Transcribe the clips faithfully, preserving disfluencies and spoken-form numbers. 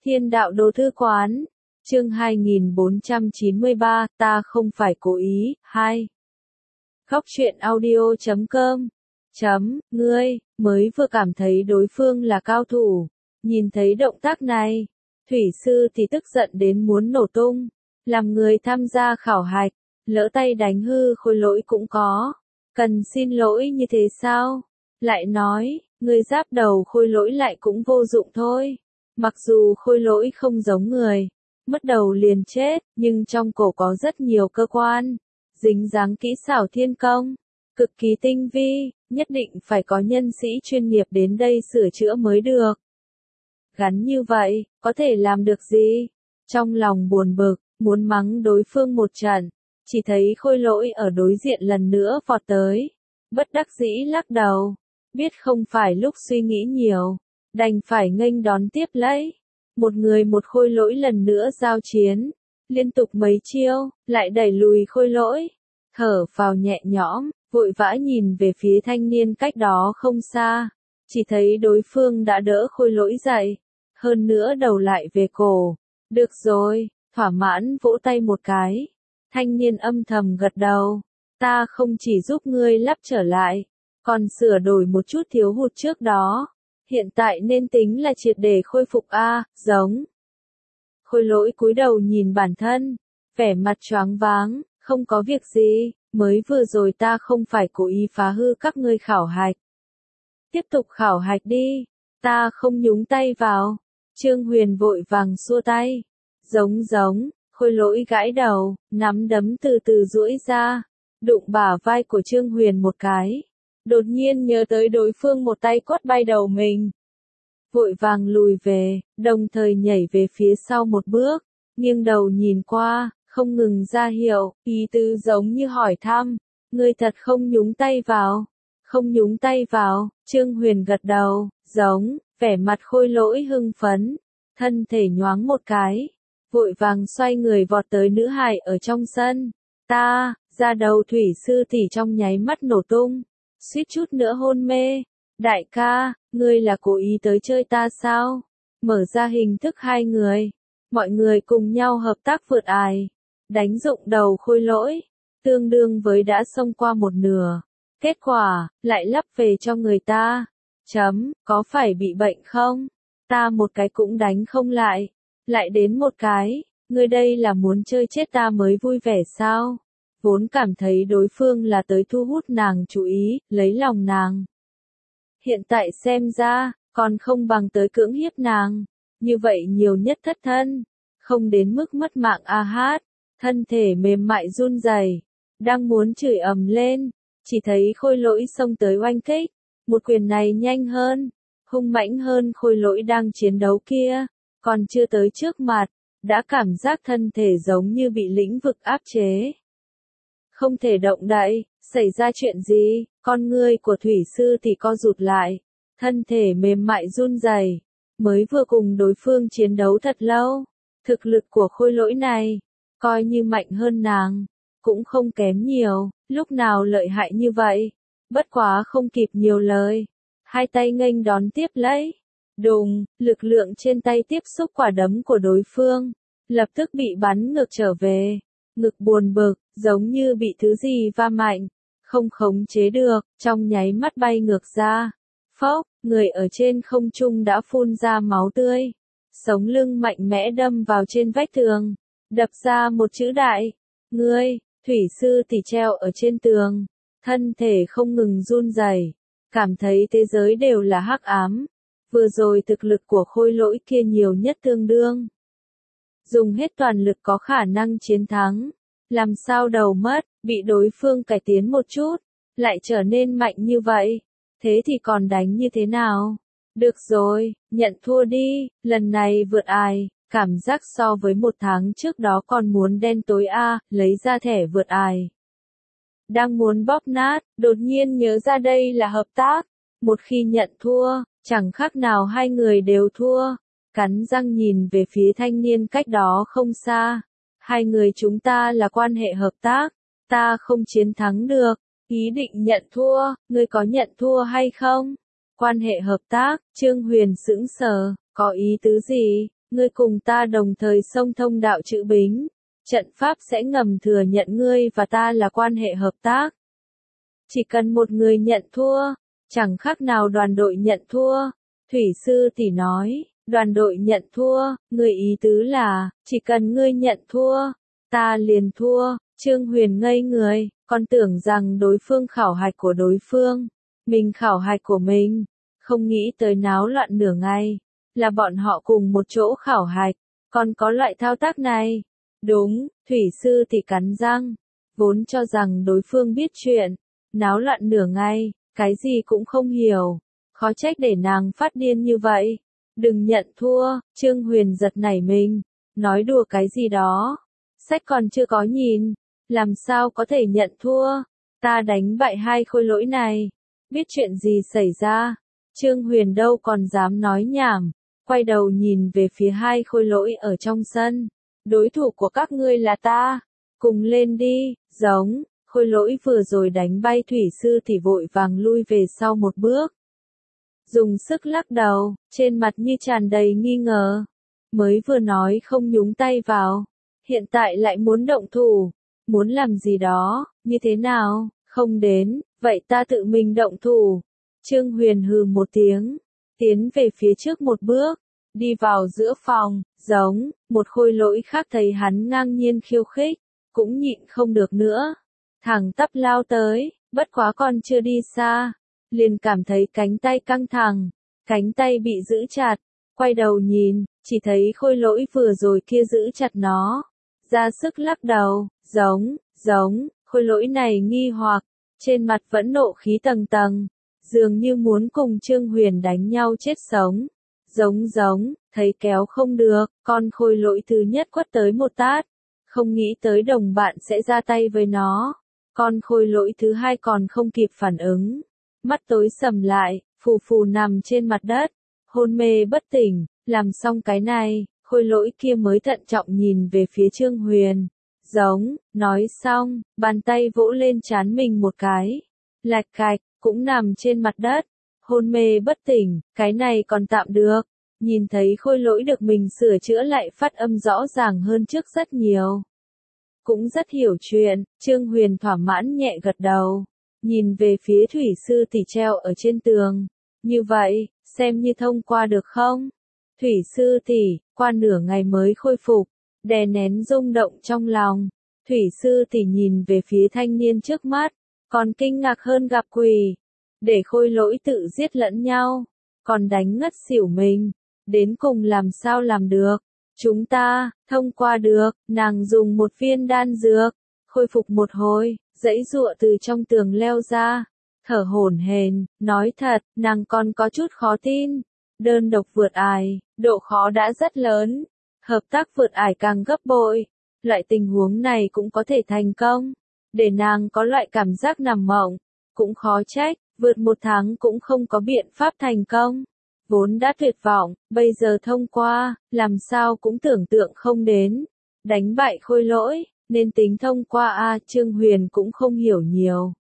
Thiên đạo đồ thư quán, chương hai nghìn bốn trăm chín mươi ba, ta không phải cố ý, hai. Góc truyện audio chấm com, chấm, ngươi, mới vừa cảm thấy đối phương là cao thủ, nhìn thấy động tác này, thủy sư thì tức giận đến muốn nổ tung, làm người tham gia khảo hạch, lỡ tay đánh hư khôi lỗi cũng có, cần xin lỗi như thế sao? Lại nói, người giáp đầu khôi lỗi lại cũng vô dụng thôi. Mặc dù khôi lỗi không giống người, mất đầu liền chết, nhưng trong cổ có rất nhiều cơ quan, dính dáng kỹ xảo thiên công, cực kỳ tinh vi, nhất định phải có nhân sĩ chuyên nghiệp đến đây sửa chữa mới được. Gắn như vậy, có thể làm được gì? Trong lòng buồn bực, muốn mắng đối phương một trận, chỉ thấy khôi lỗi ở đối diện lần nữa vọt tới, bất đắc dĩ lắc đầu, biết không phải lúc suy nghĩ nhiều. Đành phải nghênh đón tiếp lấy. Một người một khôi lỗi lần nữa giao chiến. Liên tục mấy chiêu, lại đẩy lùi khôi lỗi. Thở phào nhẹ nhõm, vội vã nhìn về phía thanh niên cách đó không xa. Chỉ thấy đối phương đã đỡ khôi lỗi dậy. Hơn nữa đầu lại về cổ. Được rồi, thỏa mãn vỗ tay một cái. Thanh niên âm thầm gật đầu. Ta không chỉ giúp ngươi lắp trở lại, còn sửa đổi một chút thiếu hụt trước đó. Hiện tại nên tính là triệt để khôi phục a, giống. Khôi lỗi cúi đầu nhìn bản thân, vẻ mặt choáng váng, không có việc gì, mới vừa rồi ta không phải cố ý phá hư các ngươi khảo hạch. Tiếp tục khảo hạch đi, ta không nhúng tay vào. Trương Huyền vội vàng xua tay. Giống giống, khôi lỗi gãi đầu, nắm đấm từ từ duỗi ra, đụng bả vai của Trương Huyền một cái. Đột nhiên nhớ tới đối phương một tay quất bay đầu mình. Vội vàng lùi về, đồng thời nhảy về phía sau một bước, nghiêng đầu nhìn qua, không ngừng ra hiệu, ý tứ giống như hỏi thăm, ngươi thật không nhúng tay vào, không nhúng tay vào, Trương Huyền gật đầu, giống, vẻ mặt khôi lỗi hưng phấn, thân thể nhoáng một cái, vội vàng xoay người vọt tới nữ hài ở trong sân, ta, ra đầu thủy sư tỷ trong nháy mắt nổ tung. Suýt chút nữa hôn mê. Đại ca, ngươi là cố ý tới chơi ta sao? Mở ra hình thức hai người. Mọi người cùng nhau hợp tác vượt ải. Đánh dụng đầu khôi lỗi. Tương đương với đã xông qua một nửa. Kết quả, lại lắp về cho người ta. Chấm, có phải bị bệnh không? Ta một cái cũng đánh không lại. Lại đến một cái. Ngươi đây là muốn chơi chết ta mới vui vẻ sao? Vốn cảm thấy đối phương là tới thu hút nàng chú ý, lấy lòng nàng. Hiện tại xem ra, còn không bằng tới cưỡng hiếp nàng. Như vậy nhiều nhất thất thân. Không đến mức mất mạng a hát. Thân thể mềm mại run rẩy, đang muốn chửi ầm lên. Chỉ thấy khôi lỗi xông tới oanh kích. Một quyền này nhanh hơn, hung mãnh hơn khôi lỗi đang chiến đấu kia. Còn chưa tới trước mặt, đã cảm giác thân thể giống như bị lĩnh vực áp chế. Không thể động đậy, xảy ra chuyện gì, con ngươi của thủy sư thì co rụt lại, thân thể mềm mại run rẩy, mới vừa cùng đối phương chiến đấu thật lâu, thực lực của khôi lỗi này, coi như mạnh hơn nàng, cũng không kém nhiều, lúc nào lợi hại như vậy, bất quá không kịp nhiều lời, hai tay nghênh đón tiếp lấy, đùng, lực lượng trên tay tiếp xúc quả đấm của đối phương, lập tức bị bắn ngược trở về. Ngực buồn bực, giống như bị thứ gì va mạnh, không khống chế được, trong nháy mắt bay ngược ra. Phốc, người ở trên không trung đã phun ra máu tươi. Sống lưng mạnh mẽ đâm vào trên vách tường, đập ra một chữ đại. Ngươi, thủy sư tỷ treo ở trên tường, thân thể không ngừng run rẩy, cảm thấy thế giới đều là hắc ám. Vừa rồi thực lực của khôi lỗi kia nhiều nhất tương đương. Dùng hết toàn lực có khả năng chiến thắng. Làm sao đầu mất, bị đối phương cải tiến một chút, lại trở nên mạnh như vậy. Thế thì còn đánh như thế nào? Được rồi, nhận thua đi, lần này vượt ải, cảm giác so với một tháng trước đó còn muốn đen tối a, lấy ra thẻ vượt ải. Đang muốn bóp nát, đột nhiên nhớ ra đây là hợp tác. Một khi nhận thua, chẳng khác nào hai người đều thua. Cắn răng nhìn về phía thanh niên cách đó không xa. Hai người chúng ta là quan hệ hợp tác, ta không chiến thắng được, ý định nhận thua, ngươi có nhận thua hay không? Quan hệ hợp tác, Trương Huyền sững sờ, có ý tứ gì? ngươi cùng ta đồng thời xông thông đạo chữ Bính, trận pháp sẽ ngầm thừa nhận ngươi và ta là quan hệ hợp tác. Chỉ cần một người nhận thua, chẳng khác nào đoàn đội nhận thua. Thủy sư tỷ nói, đoàn đội nhận thua, người ý tứ là, chỉ cần ngươi nhận thua, ta liền thua. Trương Huyền ngây người, còn tưởng rằng đối phương khảo hạch của đối phương, mình khảo hạch của mình, không nghĩ tới náo loạn nửa ngày, là bọn họ cùng một chỗ khảo hạch, còn có loại thao tác này. Đúng, thủy sư tỷ cắn răng, vốn cho rằng đối phương biết chuyện, náo loạn nửa ngày, cái gì cũng không hiểu, khó trách để nàng phát điên như vậy. Đừng nhận thua, Trương Huyền giật nảy mình, nói đùa cái gì đó, sách còn chưa có nhìn, làm sao có thể nhận thua, ta đánh bại hai khôi lỗi này, biết chuyện gì xảy ra. Trương Huyền đâu còn dám nói nhảm, quay đầu nhìn về phía hai khôi lỗi ở trong sân, đối thủ của các ngươi là ta, cùng lên đi. Giống, khôi lỗi vừa rồi đánh bay thủy sư thì vội vàng lui về sau một bước, dùng sức lắc đầu, trên mặt như tràn đầy nghi ngờ, mới vừa nói không nhúng tay vào, hiện tại lại muốn động thủ, muốn làm gì đó, như thế nào, không đến, vậy ta tự mình động thủ. Trương Huyền hừ một tiếng, tiến về phía trước một bước, đi vào giữa phòng. Giống, một khôi lỗi khác thấy hắn ngang nhiên khiêu khích, cũng nhịn không được nữa, thẳng tắp lao tới, bất quá còn chưa đi xa, liền cảm thấy cánh tay căng thẳng, cánh tay bị giữ chặt, quay đầu nhìn, chỉ thấy khôi lỗi vừa rồi kia giữ chặt nó, ra sức lắc đầu. Giống, giống, khôi lỗi này nghi hoặc, trên mặt vẫn nộ khí tầng tầng, dường như muốn cùng Trương Huyền đánh nhau chết sống. Giống giống, thấy kéo không được, con khôi lỗi thứ nhất quất tới một tát, không nghĩ tới đồng bạn sẽ ra tay với nó. Con khôi lỗi thứ hai còn không kịp phản ứng, mắt tối sầm lại, phù phù nằm trên mặt đất, hôn mê bất tỉnh. Làm xong cái này, khôi lỗi kia mới thận trọng nhìn về phía Trương Huyền. Giống, nói xong, bàn tay vỗ lên trán mình một cái, lạch cạch, cũng nằm trên mặt đất, hôn mê bất tỉnh. Cái này còn tạm được, nhìn thấy khôi lỗi được mình sửa chữa lại phát âm rõ ràng hơn trước rất nhiều, cũng rất hiểu chuyện. Trương Huyền thỏa mãn nhẹ gật đầu, nhìn về phía thủy sư tỷ treo ở trên tường, như vậy, xem như thông qua được không? Thủy sư tỷ, qua nửa ngày mới khôi phục, đè nén rung động trong lòng, thủy sư tỷ nhìn về phía thanh niên trước mắt, còn kinh ngạc hơn gặp quỷ, để khôi lỗi tự giết lẫn nhau, còn đánh ngất xỉu mình, đến cùng làm sao làm được? Chúng ta, thông qua được. Nàng dùng một viên đan dược, khôi phục một hồi, giãy giụa từ trong tường leo ra, thở hổn hển, nói thật, nàng còn có chút khó tin, đơn độc vượt ải, độ khó đã rất lớn, hợp tác vượt ải càng gấp bội, loại tình huống này cũng có thể thành công, để nàng có loại cảm giác nằm mộng, cũng khó trách, vượt một tháng cũng không có biện pháp thành công. Vốn đã tuyệt vọng, bây giờ thông qua, làm sao cũng tưởng tượng không đến. Đánh bại khôi lỗi, nên tính thông qua a. Trương Huyền cũng không hiểu nhiều.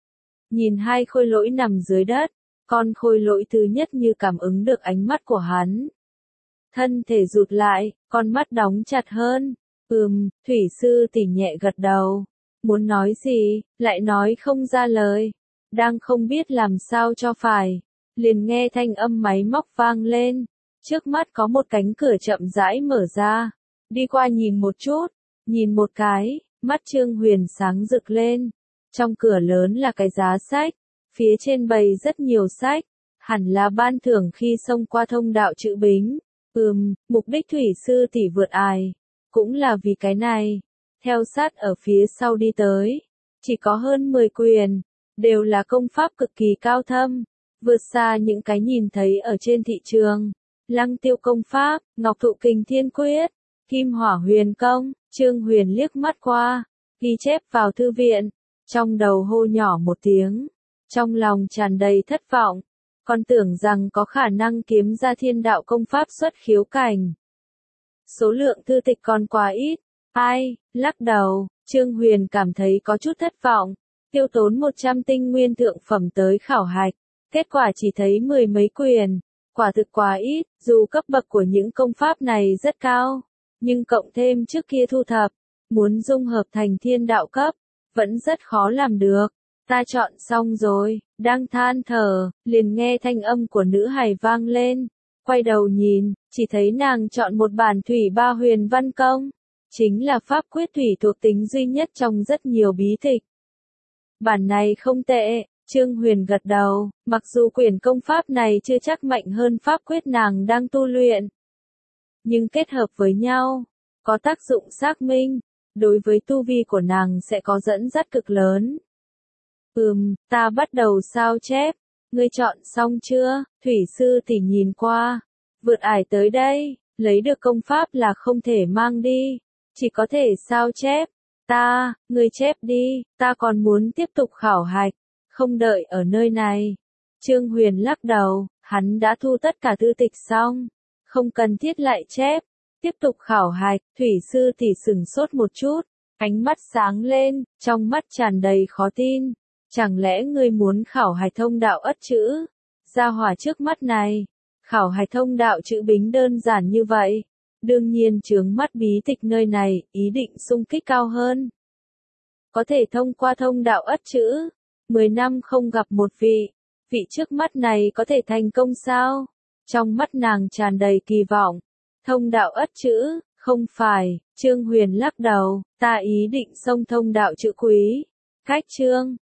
Nhìn hai khôi lỗi nằm dưới đất, con khôi lỗi thứ nhất như cảm ứng được ánh mắt của hắn. Thân thể rụt lại, con mắt đóng chặt hơn. Ừm, thủy sư tỷ nhẹ gật đầu. Muốn nói gì, lại nói không ra lời. Đang không biết làm sao cho phải. Liền nghe thanh âm máy móc vang lên, trước mắt có một cánh cửa chậm rãi mở ra, đi qua nhìn một chút, nhìn một cái, mắt Trương Huyền sáng rực lên, trong cửa lớn là cái giá sách, phía trên bày rất nhiều sách, hẳn là ban thưởng khi xông qua thông đạo chữ Bính. Ừm, mục đích thủy sư tỷ vượt ải, cũng là vì cái này. Theo sát ở phía sau đi tới, chỉ có hơn mười quyền, đều là công pháp cực kỳ cao thâm, vượt xa những cái nhìn thấy ở trên thị trường. Lăng tiêu công pháp, Ngọc Thụ Kình Thiên Quyết, Kim Hỏa Huyền Công. Trương Huyền liếc mắt qua, ghi chép vào thư viện, trong đầu hô nhỏ một tiếng, trong lòng tràn đầy thất vọng, còn tưởng rằng có khả năng kiếm ra thiên đạo công pháp xuất khiếu cảnh. Số lượng thư tịch còn quá ít, ai, lắc đầu, Trương Huyền cảm thấy có chút thất vọng, tiêu tốn một trăm tinh nguyên thượng phẩm tới khảo hạch, kết quả chỉ thấy mười mấy quyền, quả thực quá ít, dù cấp bậc của những công pháp này rất cao, nhưng cộng thêm trước kia thu thập, muốn dung hợp thành thiên đạo cấp, vẫn rất khó làm được. Ta chọn xong rồi, đang than thở, liền nghe thanh âm của nữ hài vang lên, quay đầu nhìn, chỉ thấy nàng chọn một bản thủy ba huyền văn công, chính là pháp quyết thủy thuộc tính duy nhất trong rất nhiều bí tịch. Bản này không tệ, Trương Huyền gật đầu, mặc dù quyển công pháp này chưa chắc mạnh hơn pháp quyết nàng đang tu luyện, nhưng kết hợp với nhau, có tác dụng xác minh, đối với tu vi của nàng sẽ có dẫn dắt cực lớn. Ừm, ta bắt đầu sao chép, ngươi chọn xong chưa? Thủy sư tỷ nhìn qua, vượt ải tới đây, lấy được công pháp là không thể mang đi, chỉ có thể sao chép. Ta, ngươi chép đi, ta còn muốn tiếp tục khảo hạch, không đợi ở nơi này. Trương Huyền lắc đầu, hắn đã thu tất cả thư tịch xong, không cần thiết lại chép, tiếp tục khảo hạch. Thủy sư tỷ sửng sốt một chút, ánh mắt sáng lên, trong mắt tràn đầy khó tin. Chẳng lẽ ngươi muốn khảo hạch thông đạo ất chữ? Gia hỏa trước mắt này, khảo hạch thông đạo chữ Bính đơn giản như vậy. Đương nhiên chướng mắt bí tịch nơi này, ý định xung kích cao hơn. Có thể thông qua thông đạo ất chữ, mười năm không gặp một vị, vị trước mắt này có thể thành công sao? Trong mắt nàng tràn đầy kỳ vọng. Thông đạo ất chữ, không phải, Trương Huyền lắc đầu, ta ý định xông thông đạo chữ Quý. Cách chương